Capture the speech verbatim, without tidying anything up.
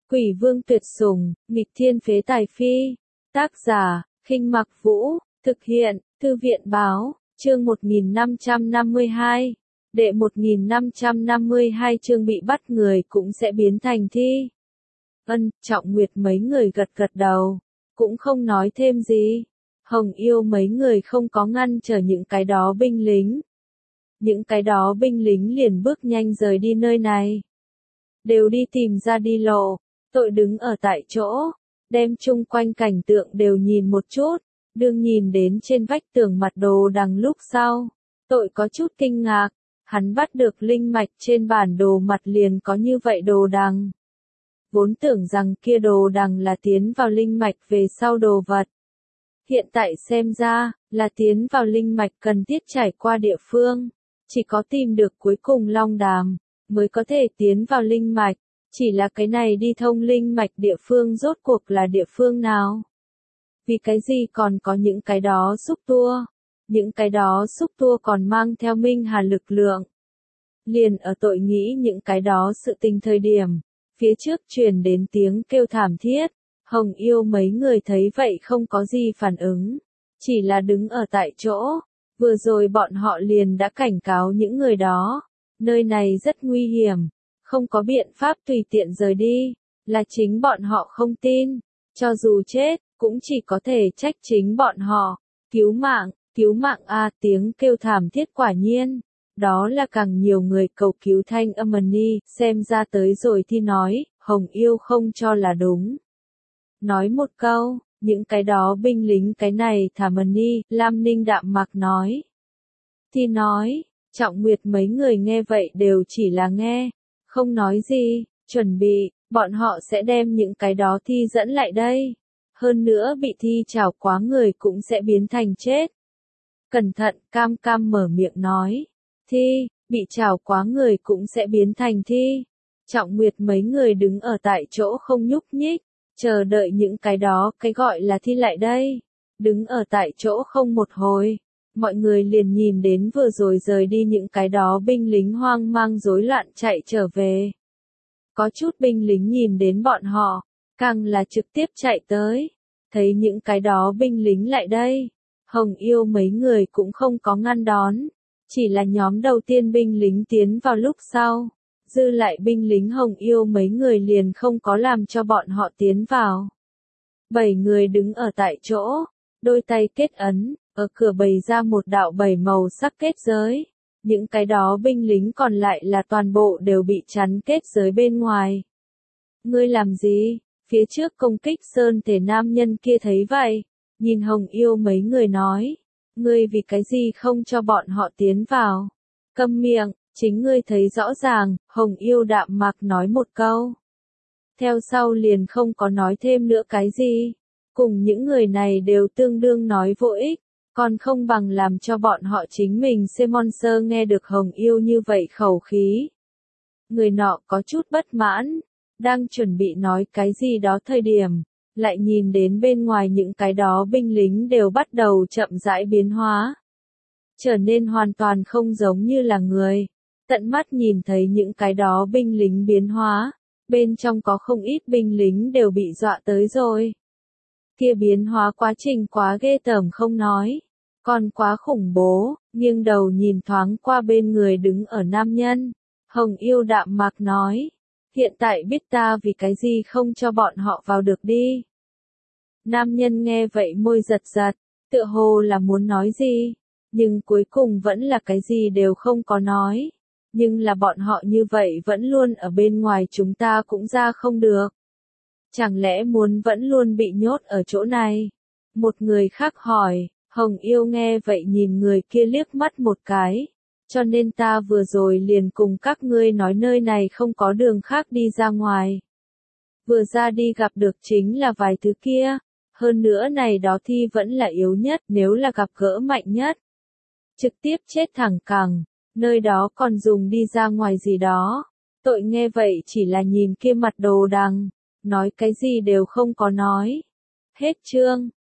Quỷ vương tuyệt sủng, nghịch thiên phế tài phi. Tác giả, Khinh Mặc Vũ, thực hiện, Thư viện báo, chương một nghìn năm trăm năm mươi hai. Đệ một nghìn năm trăm năm mươi hai chương bị bắt người cũng sẽ biến thành thi. Ân, Trọng Nguyệt mấy người gật gật đầu, cũng không nói thêm gì. Hồng Yêu mấy người không có ngăn trở những cái đó binh lính. Những cái đó binh lính liền bước nhanh rời đi nơi này. Đều đi tìm ra đi lộ, tội đứng ở tại chỗ, đem chung quanh cảnh tượng đều nhìn một chút, đương nhìn đến trên vách tường mặt đồ đằng lúc sau. Tội có chút kinh ngạc, hắn bắt được linh mạch trên bản đồ mặt liền có như vậy đồ đằng. Vốn tưởng rằng kia đồ đằng là tiến vào linh mạch về sau đồ vật. Hiện tại xem ra, là tiến vào linh mạch cần thiết trải qua địa phương. Chỉ có tìm được cuối cùng long đàm, mới có thể tiến vào linh mạch. Chỉ là cái này đi thông linh mạch địa phương rốt cuộc là địa phương nào? Vì cái gì còn có những cái đó xúc tua? Những cái đó xúc tua còn mang theo minh hà lực lượng. Liền ở tội nghĩ những cái đó sự tình thời điểm, phía trước truyền đến tiếng kêu thảm thiết. Hồng Yêu mấy người thấy vậy không có gì phản ứng, chỉ là đứng ở tại chỗ. Vừa rồi bọn họ liền đã cảnh cáo những người đó, nơi này rất nguy hiểm, không có biện pháp tùy tiện rời đi, là chính bọn họ không tin, cho dù chết, cũng chỉ có thể trách chính bọn họ. Cứu mạng, cứu mạng a tiếng kêu thảm thiết quả nhiên, đó là càng nhiều người cầu cứu thanh âm ni, xem ra tới rồi thì nói, Hồng Yêu không cho là đúng. Nói một câu, những cái đó binh lính cái này thả mần ni, Lam Ninh đạm mạc nói. Thì nói, Trọng Nguyệt mấy người nghe vậy đều chỉ là nghe, không nói gì, chuẩn bị, bọn họ sẽ đem những cái đó thi dẫn lại đây. Hơn nữa bị thi trảo quá người cũng sẽ biến thành chết. Cẩn thận, Cam Cam mở miệng nói. Thi, bị trảo quá người cũng sẽ biến thành thi. Trọng Nguyệt mấy người đứng ở tại chỗ không nhúc nhích, chờ đợi những cái đó cái gọi là thi lại đây. Đứng ở tại chỗ không một hồi, mọi người liền nhìn đến vừa rồi rời đi những cái đó binh lính hoang mang rối loạn chạy trở về. Có chút binh lính nhìn đến bọn họ, càng là trực tiếp chạy tới, thấy những cái đó binh lính lại đây. Hồng Yêu mấy người cũng không có ngăn đón, chỉ là nhóm đầu tiên binh lính tiến vào lúc sau. Dư lại binh lính Hồng Yêu mấy người liền không có làm cho bọn họ tiến vào. Bảy người đứng ở tại chỗ, đôi tay kết ấn, ở cửa bày ra một đạo bảy màu sắc kết giới. Những cái đó binh lính còn lại là toàn bộ đều bị chắn kết giới bên ngoài. Ngươi làm gì? Phía trước công kích sơn thể nam nhân kia thấy vậy, nhìn Hồng Yêu mấy người nói. Ngươi vì cái gì không cho bọn họ tiến vào? Câm miệng. Chính ngươi thấy rõ ràng, Hồng Yêu đạm mạc nói một câu. Theo sau liền không có nói thêm nữa cái gì. Cùng những người này đều tương đương nói vô ích, còn không bằng làm cho bọn họ chính mình Semonser nghe được Hồng Yêu như vậy khẩu khí. Người nọ có chút bất mãn, đang chuẩn bị nói cái gì đó thời điểm, lại nhìn đến bên ngoài những cái đó binh lính đều bắt đầu chậm rãi biến hóa. Trở nên hoàn toàn không giống như là người. Tận mắt nhìn thấy những cái đó binh lính biến hóa, bên trong có không ít binh lính đều bị dọa tới rồi. Kia biến hóa quá trình quá ghê tởm không nói, còn quá khủng bố, nghiêng đầu nhìn thoáng qua bên người đứng ở nam nhân. Hồng Yêu đạm mạc nói, hiện tại biết ta vì cái gì không cho bọn họ vào được đi. Nam nhân nghe vậy môi giật giật, tựa hồ là muốn nói gì, nhưng cuối cùng vẫn là cái gì đều không có nói. Nhưng là bọn họ như vậy vẫn luôn ở bên ngoài chúng ta cũng ra không được. Chẳng lẽ muốn vẫn luôn bị nhốt ở chỗ này? Một người khác hỏi, Hồng Yêu nghe vậy nhìn người kia liếc mắt một cái. Cho nên ta vừa rồi liền cùng các ngươi nói nơi này không có đường khác đi ra ngoài. Vừa ra đi gặp được chính là vài thứ kia. Hơn nữa này đó thi vẫn là yếu nhất nếu là gặp gỡ mạnh nhất. Trực tiếp chết thẳng cẳng. Nơi đó còn dùng đi ra ngoài gì đó. Tội nghe vậy chỉ là nhìn kia mặt đồ đằng, nói cái gì đều không có nói. Hết chương.